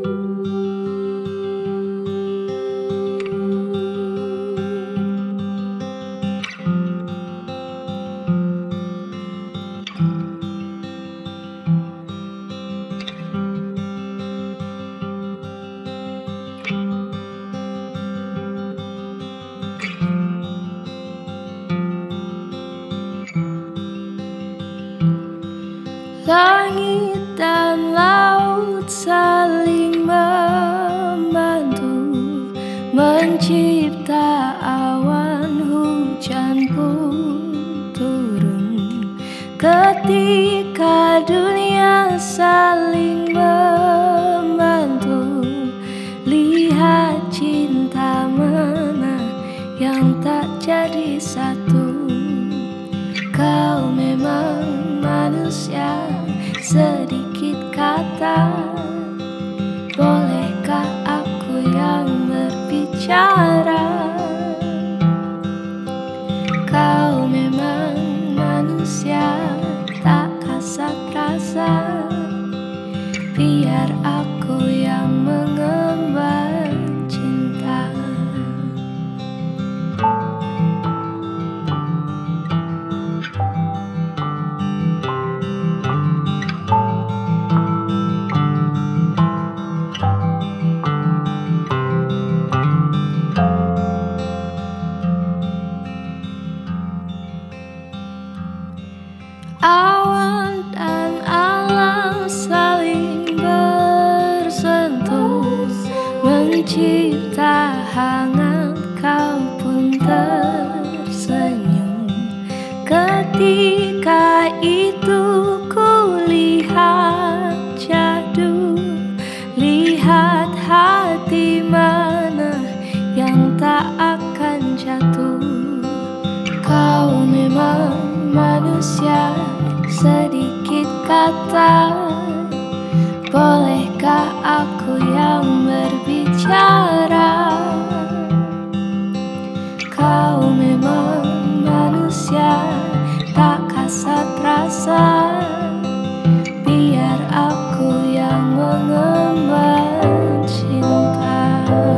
Langit dan laut saling membantu mencipta awan hujan pun turun. Ketika dunia saling membantu, lihat cinta mana yang tak jadi satu. Kau memang manusia, sedikit kata. Bolehkah aku yang berbicara? Kau memang manusia, tak kasat rasa. Biar aku yang mengemban cinta. Awan dan alam saling bersentuh, mencipta hangat, kau pun tersenyum. Ketika itu ku lihat jadu, lihat hati mana yang tak akan jatuh. Kau memang manusia, sedikit kata. Bolehkah aku yang berbicara? Kau memang manusia, tak kasat rasa. Biar aku yang mengemban cinta.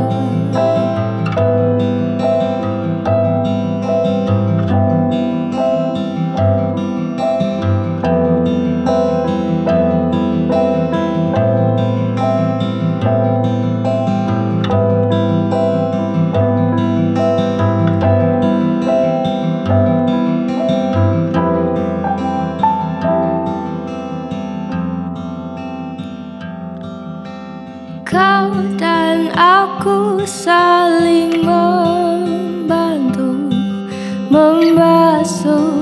Kau dan aku saling membantu, membasuh